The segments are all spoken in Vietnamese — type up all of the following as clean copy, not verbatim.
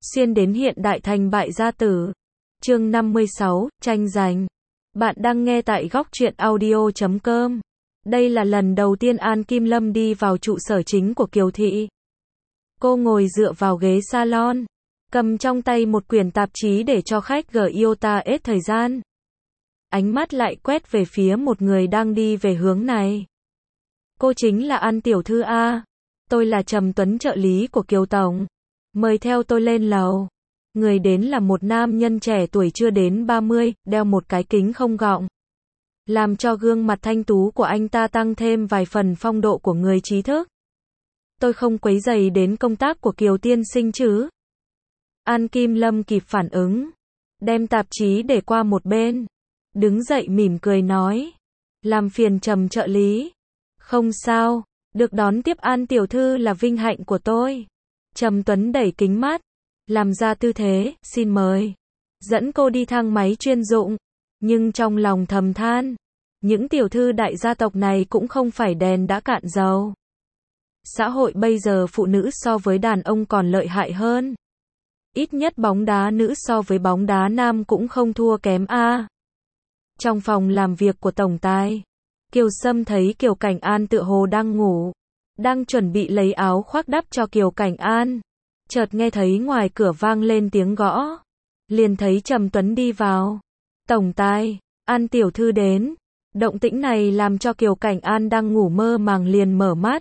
Xuyên đến hiện đại thành bại gia tử. Chương 56, tranh giành. Bạn đang nghe tại góc truyện audio.com. Đây là lần đầu tiên An Kim Lâm đi vào trụ sở chính của Kiều Thị. Cô ngồi dựa vào ghế salon, cầm trong tay một quyển tạp chí để cho khách Giota hết thời gian. Ánh mắt lại quét về phía một người đang đi về hướng này. Cô chính là An tiểu thư A. Tôi là Trầm Tuấn, trợ lý của Kiều Tổng. Mời theo tôi lên lầu. Người đến là một nam nhân trẻ tuổi chưa đến 30, đeo một cái kính không gọng, làm cho gương mặt thanh tú của anh ta tăng thêm vài phần phong độ của người trí thức. Tôi không quấy rầy đến công tác của Kiều tiên sinh chứ? An Kim Lâm kịp phản ứng, đem tạp chí để qua một bên, đứng dậy mỉm cười nói, làm phiền Trầm trợ lý. Không sao, được đón tiếp An tiểu thư là vinh hạnh của tôi. Trầm Tuấn đẩy kính mắt, làm ra tư thế, xin mời. Dẫn cô đi thang máy chuyên dụng, nhưng trong lòng thầm than, những tiểu thư đại gia tộc này cũng không phải đèn đã cạn dầu. Xã hội bây giờ phụ nữ so với đàn ông còn lợi hại hơn. Ít nhất bóng đá nữ so với bóng đá nam cũng không thua kém a. Trong phòng làm việc của tổng tài, Kiều Sâm thấy Kiều Cảnh An tựa hồ đang ngủ, đang chuẩn bị lấy áo khoác đắp cho Kiều Cảnh An. Chợt nghe thấy ngoài cửa vang lên tiếng gõ, liền thấy Trầm Tuấn đi vào. Tổng tài, An tiểu thư đến. Động tĩnh này làm cho Kiều Cảnh An đang ngủ mơ màng liền mở mắt.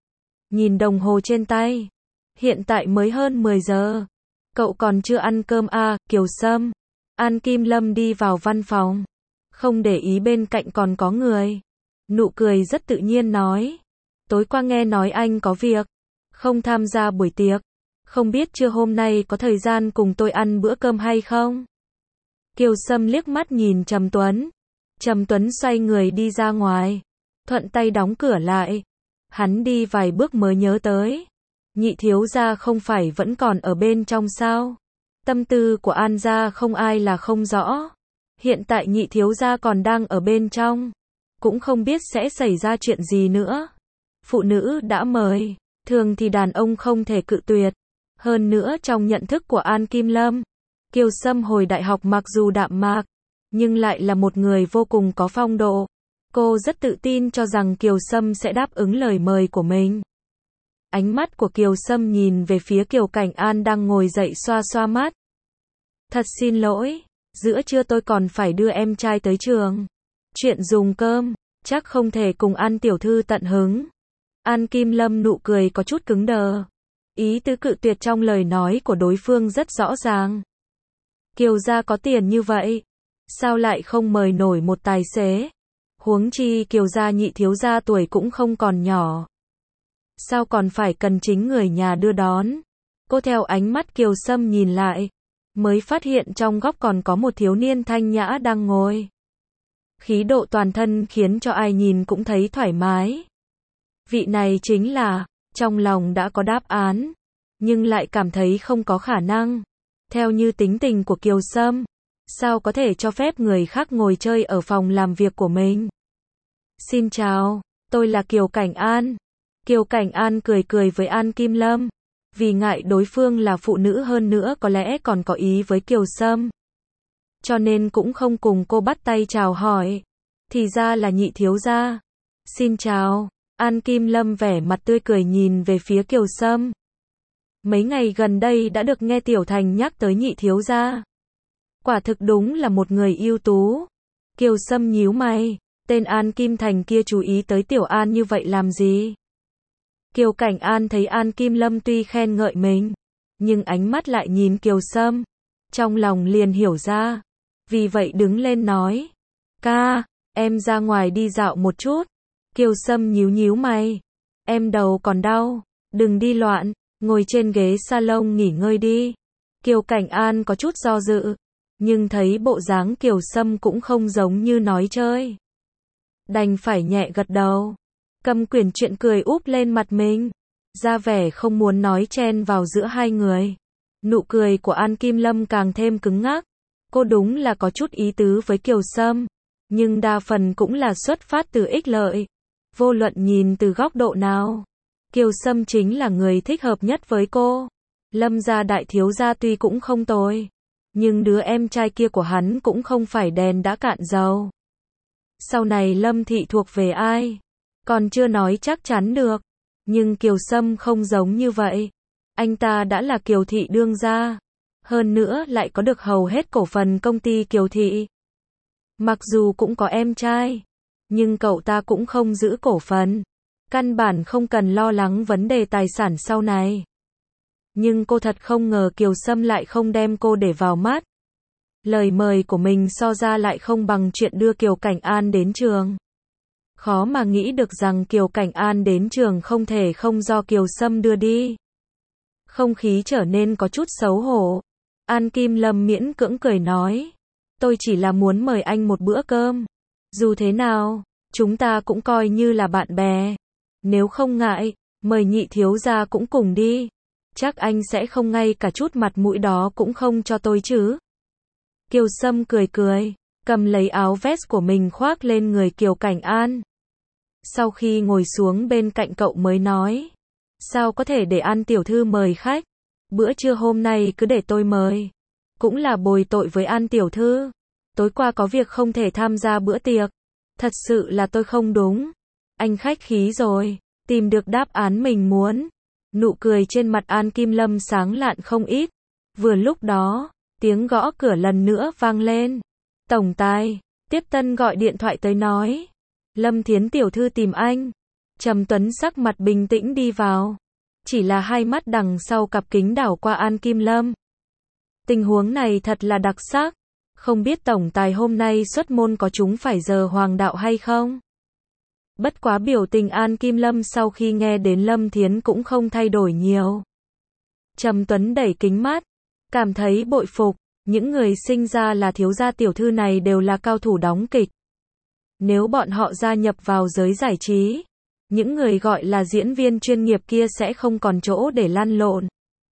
Nhìn đồng hồ trên tay, hiện tại mới hơn 10 giờ. Cậu còn chưa ăn cơm à? Kiều Sâm. An Kim Lâm đi vào văn phòng, không để ý bên cạnh còn có người. Nụ cười rất tự nhiên nói, tối qua nghe nói anh có việc, không tham gia buổi tiệc. Không biết trưa hôm nay có thời gian cùng tôi ăn bữa cơm hay không? Kiều Sâm liếc mắt nhìn Trầm Tuấn. Trầm Tuấn xoay người đi ra ngoài, thuận tay đóng cửa lại. Hắn đi vài bước mới nhớ tới, nhị thiếu gia không phải vẫn còn ở bên trong sao? Tâm tư của An gia không ai là không rõ. Hiện tại nhị thiếu gia còn đang ở bên trong, cũng không biết sẽ xảy ra chuyện gì nữa. Phụ nữ đã mời, thường thì đàn ông không thể cự tuyệt. Hơn nữa trong nhận thức của An Kim Lâm, Kiều Sâm hồi đại học mặc dù đạm mạc, nhưng lại là một người vô cùng có phong độ. Cô rất tự tin cho rằng Kiều Sâm sẽ đáp ứng lời mời của mình. Ánh mắt của Kiều Sâm nhìn về phía Kiều Cảnh An đang ngồi dậy xoa xoa mắt. Thật xin lỗi, giữa trưa tôi còn phải đưa em trai tới trường. Chuyện dùng cơm, chắc không thể cùng An tiểu thư tận hứng. An Kim Lâm nụ cười có chút cứng đờ. Ý tứ cự tuyệt trong lời nói của đối phương rất rõ ràng. Kiều gia có tiền như vậy, sao lại không mời nổi một tài xế? Huống chi Kiều gia nhị thiếu gia tuổi cũng không còn nhỏ, sao còn phải cần chính người nhà đưa đón? Cô theo ánh mắt Kiều Sâm nhìn lại, mới phát hiện trong góc còn có một thiếu niên thanh nhã đang ngồi. Khí độ toàn thân khiến cho ai nhìn cũng thấy thoải mái. Vị này chính là, trong lòng đã có đáp án, nhưng lại cảm thấy không có khả năng. Theo như tính tình của Kiều Sâm, sao có thể cho phép người khác ngồi chơi ở phòng làm việc của mình? Xin chào, tôi là Kiều Cảnh An. Kiều Cảnh An cười cười với An Kim Lâm, vì ngại đối phương là phụ nữ hơn nữa có lẽ còn có ý với Kiều Sâm, cho nên cũng không cùng cô bắt tay chào hỏi. Thì ra là nhị thiếu gia. Xin chào. An Kim Lâm vẻ mặt tươi cười nhìn về phía Kiều Sâm. Mấy ngày gần đây đã được nghe Tiểu Thành nhắc tới nhị thiếu gia. Quả thực đúng là một người ưu tú. Kiều Sâm nhíu mày, tên An Kim Thành kia chú ý tới Tiểu An như vậy làm gì? Kiều Cảnh An thấy An Kim Lâm tuy khen ngợi mình, nhưng ánh mắt lại nhìn Kiều Sâm, trong lòng liền hiểu ra. Vì vậy đứng lên nói, ca, em ra ngoài đi dạo một chút. Kiều Sâm nhíu mày, em đầu còn đau, đừng đi loạn, ngồi trên ghế salon nghỉ ngơi đi. Kiều Cảnh An có chút do dự, nhưng thấy bộ dáng Kiều Sâm cũng không giống như nói chơi, đành phải nhẹ gật đầu, cầm quyển truyện cười úp lên mặt mình, ra vẻ không muốn nói chen vào giữa hai người. Nụ cười của An Kim Lâm càng thêm cứng ngắc. Cô đúng là có chút ý tứ với Kiều Sâm, nhưng đa phần cũng là xuất phát từ ích lợi. Vô luận nhìn từ góc độ nào, Kiều Sâm chính là người thích hợp nhất với cô. Lâm gia đại thiếu gia tuy cũng không tồi, nhưng đứa em trai kia của hắn cũng không phải đèn đã cạn dầu. Sau này Lâm thị thuộc về ai, còn chưa nói chắc chắn được. Nhưng Kiều Sâm không giống như vậy. Anh ta đã là Kiều thị đương gia, hơn nữa lại có được hầu hết cổ phần công ty Kiều thị. Mặc dù cũng có em trai, nhưng cậu ta cũng không giữ cổ phần, căn bản không cần lo lắng vấn đề tài sản sau này. Nhưng cô thật không ngờ Kiều Sâm lại không đem cô để vào mắt. Lời mời của mình so ra lại không bằng chuyện đưa Kiều Cảnh An đến trường. Khó mà nghĩ được rằng Kiều Cảnh An đến trường không thể không do Kiều Sâm đưa đi. Không khí trở nên có chút xấu hổ. An Kim Lâm miễn cưỡng cười nói, tôi chỉ là muốn mời anh một bữa cơm. Dù thế nào, chúng ta cũng coi như là bạn bè. Nếu không ngại, mời Nhị thiếu gia cũng cùng đi. Chắc anh sẽ không ngay cả chút mặt mũi đó cũng không cho tôi chứ. Kiều Sâm cười cười, cầm lấy áo vest của mình khoác lên người Kiều Cảnh An. Sau khi ngồi xuống bên cạnh cậu mới nói, sao có thể để An tiểu thư mời khách, bữa trưa hôm nay cứ để tôi mời. Cũng là bồi tội với An tiểu thư, tối qua có việc không thể tham gia bữa tiệc, thật sự là tôi không đúng. Anh khách khí rồi, tìm được đáp án mình muốn. Nụ cười trên mặt An Kim Lâm sáng lạn không ít. Vừa lúc đó, tiếng gõ cửa lần nữa vang lên. Tổng tài, Tiếp Tân gọi điện thoại tới nói, Lâm Thiến tiểu thư tìm anh. Trầm Tuấn sắc mặt bình tĩnh đi vào, chỉ là hai mắt đằng sau cặp kính đảo qua An Kim Lâm. Tình huống này thật là đặc sắc, không biết tổng tài hôm nay xuất môn có trúng phải giờ hoàng đạo hay không? Bất quá biểu tình An Kim Lâm sau khi nghe đến Lâm Thiến cũng không thay đổi nhiều. Trầm Tuấn đẩy kính mắt, cảm thấy bội phục, những người sinh ra là thiếu gia tiểu thư này đều là cao thủ đóng kịch. Nếu bọn họ gia nhập vào giới giải trí, những người gọi là diễn viên chuyên nghiệp kia sẽ không còn chỗ để lăn lộn.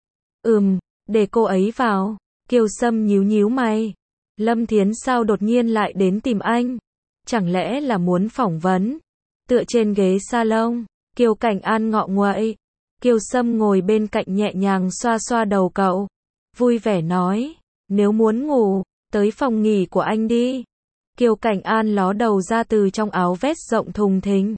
Để cô ấy vào. Kiều Sâm nhíu nhíu mày. Lâm Thiến sao đột nhiên lại đến tìm anh? Chẳng lẽ là muốn phỏng vấn? Tựa trên ghế salon, Kiều Cảnh An ngọ nguậy. Kiều Sâm ngồi bên cạnh nhẹ nhàng xoa xoa đầu cậu, vui vẻ nói, nếu muốn ngủ, tới phòng nghỉ của anh đi. Kiều Cảnh An ló đầu ra từ trong áo vest rộng thùng thình.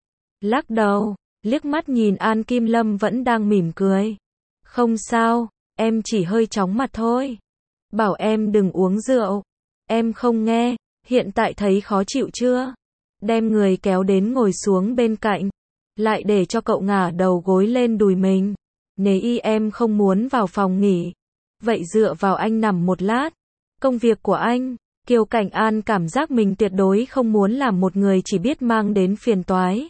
Lắc đầu, liếc mắt nhìn An Kim Lâm vẫn đang mỉm cười. Không sao, em chỉ hơi chóng mặt thôi. Bảo em đừng uống rượu. Em không nghe, hiện tại thấy khó chịu chưa? Đem người kéo đến ngồi xuống bên cạnh, lại để cho cậu ngả đầu gối lên đùi mình. Nếu em không muốn vào phòng nghỉ, vậy dựa vào anh nằm một lát. Công việc của anh, Kiều Cảnh An cảm giác mình tuyệt đối không muốn làm một người chỉ biết mang đến phiền toái.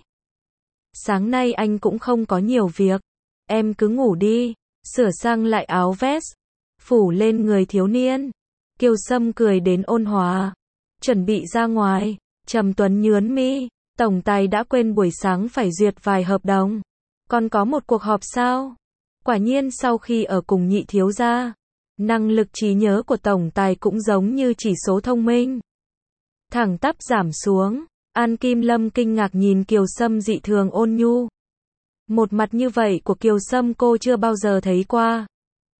Sáng nay anh cũng không có nhiều việc, em cứ ngủ đi, sửa sang lại áo vest, phủ lên người thiếu niên. Kiều Sâm cười đến ôn hòa, chuẩn bị ra ngoài. Trầm Tuấn nhướng mi, tổng tài đã quên buổi sáng phải duyệt vài hợp đồng, còn có một cuộc họp sao? Quả nhiên sau khi ở cùng Nhị thiếu gia, năng lực trí nhớ của tổng tài cũng giống như chỉ số thông minh, thẳng tắp giảm xuống. An Kim Lâm kinh ngạc nhìn Kiều Sâm dị thường ôn nhu. Một mặt như vậy của Kiều Sâm cô chưa bao giờ thấy qua.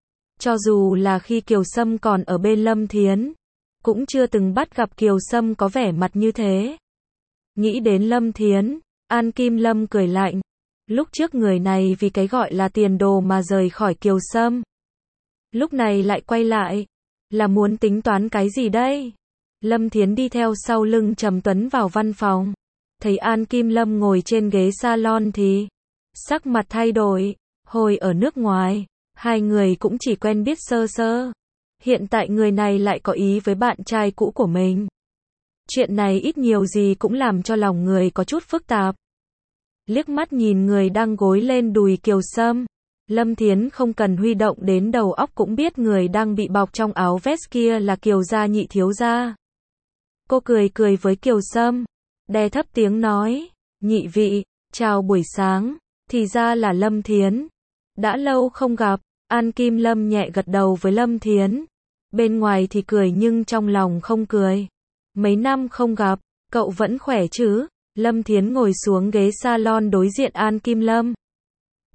Cho dù là khi Kiều Sâm còn ở bên Lâm Thiến, cũng chưa từng bắt gặp Kiều Sâm có vẻ mặt như thế. Nghĩ đến Lâm Thiến, An Kim Lâm cười lạnh. Lúc trước người này vì cái gọi là tiền đồ mà rời khỏi Kiều Sâm. Lúc này lại quay lại, là muốn tính toán cái gì đây? Lâm Thiến đi theo sau lưng Trầm Tuấn vào văn phòng. Thấy An Kim Lâm ngồi trên ghế salon thì sắc mặt thay đổi. Hồi ở nước ngoài, hai người cũng chỉ quen biết sơ sơ. Hiện tại người này lại có ý với bạn trai cũ của mình. Chuyện này ít nhiều gì cũng làm cho lòng người có chút phức tạp. Liếc mắt nhìn người đang gối lên đùi Kiều Sâm, Lâm Thiến không cần huy động đến đầu óc cũng biết người đang bị bọc trong áo vest kia là Kiều gia Nhị thiếu gia. Cô cười cười với Kiều Sâm, đè thấp tiếng nói, nhị vị, chào buổi sáng, thì ra là Lâm Thiến. Đã lâu không gặp. An Kim Lâm nhẹ gật đầu với Lâm Thiến. Bên ngoài thì cười nhưng trong lòng không cười. Mấy năm không gặp, cậu vẫn khỏe chứ? Lâm Thiến ngồi xuống ghế salon đối diện An Kim Lâm.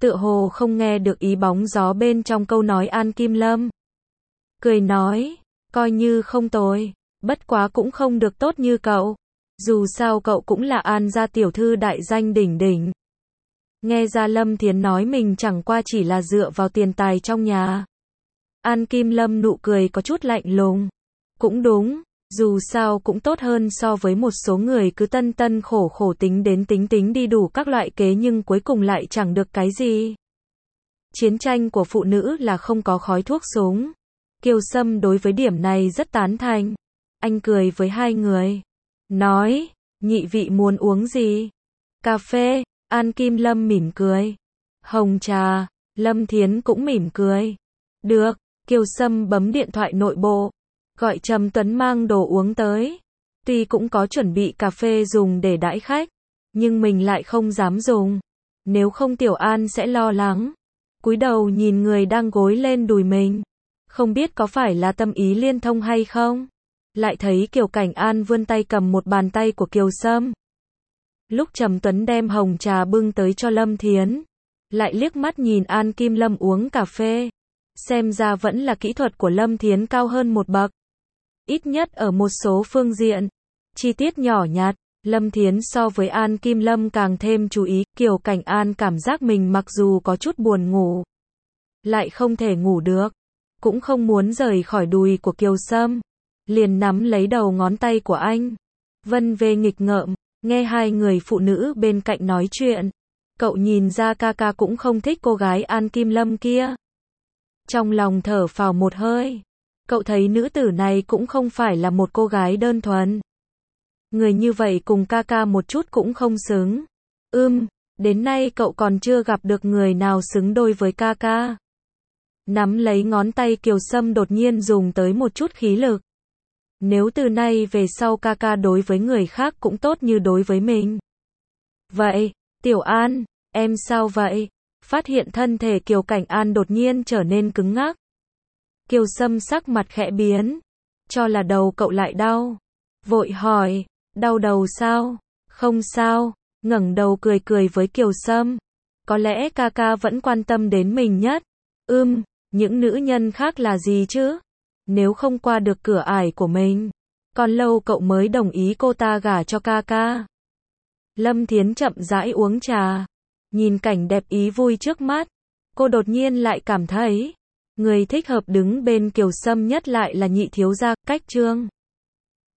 tựa hồ không nghe được ý bóng gió bên trong câu nói An Kim Lâm. Cười nói, coi như không tồi, bất quá cũng không được tốt như cậu. Dù sao cậu cũng là An gia tiểu thư đại danh đỉnh đỉnh. Nghe ra Lâm Thiến nói mình chẳng qua chỉ là dựa vào tiền tài trong nhà. An Kim Lâm nụ cười có chút lạnh lùng. Cũng đúng, dù sao cũng tốt hơn so với một số người cứ tân tân khổ khổ tính đến tính tính đi đủ các loại kế nhưng cuối cùng lại chẳng được cái gì. Chiến tranh của phụ nữ là không có khói thuốc súng. Kiều Sâm đối với điểm này rất tán thành. Anh cười với hai người. Nói, nhị vị muốn uống gì? Cà phê, An Kim Lâm mỉm cười. Hồng trà, Lâm Thiến cũng mỉm cười. Được, Kiều Sâm bấm điện thoại nội bộ. Gọi Trầm Tuấn mang đồ uống tới. Tuy cũng có chuẩn bị cà phê dùng để đãi khách, nhưng mình lại không dám dùng. Nếu không Tiểu An sẽ lo lắng. Cúi đầu nhìn người đang gối lên đùi mình. Không biết có phải là tâm ý liên thông hay không? Lại thấy Kiều Cảnh An vươn tay cầm một bàn tay của Kiều Sâm. Lúc Trầm Tuấn đem hồng trà bưng tới cho Lâm Thiến, lại liếc mắt nhìn An Kim Lâm uống cà phê. Xem ra vẫn là kỹ thuật của Lâm Thiến cao hơn một bậc. Ít nhất ở một số phương diện. Chi tiết nhỏ nhặt, Lâm Thiến so với An Kim Lâm càng thêm chú ý. Kiều Cảnh An cảm giác mình mặc dù có chút buồn ngủ, lại không thể ngủ được, cũng không muốn rời khỏi đùi của Kiều Sâm. Liền nắm lấy đầu ngón tay của anh. Vân về nghịch ngợm, nghe hai người phụ nữ bên cạnh nói chuyện. Cậu nhìn ra ca ca cũng không thích cô gái An Kim Lâm kia. Trong lòng thở phào một hơi. Cậu thấy nữ tử này cũng không phải là một cô gái đơn thuần. Người như vậy cùng ca ca một chút cũng không xứng. Đến nay cậu còn chưa gặp được người nào xứng đôi với ca ca. Nắm lấy ngón tay Kiều Sâm đột nhiên dùng tới một chút khí lực. Nếu từ nay về sau ca ca đối với người khác cũng tốt như đối với mình. Vậy, Tiểu An, em sao vậy? Phát hiện thân thể Kiều Cảnh An đột nhiên trở nên cứng ngắc. Kiều Sâm sắc mặt khẽ biến. Cho là đầu cậu lại đau. Vội hỏi, đau đầu sao? Không sao, ngẩng đầu cười cười với Kiều Sâm. Có lẽ ca ca vẫn quan tâm đến mình nhất. Những nữ nhân khác là gì chứ? Nếu không qua được cửa ải của mình, còn lâu cậu mới đồng ý cô ta gả cho ca ca. Lâm Thiến chậm rãi uống trà, nhìn cảnh đẹp ý vui trước mắt, cô đột nhiên lại cảm thấy, người thích hợp đứng bên Kiều Sâm nhất lại là nhị thiếu gia, Cách Trương.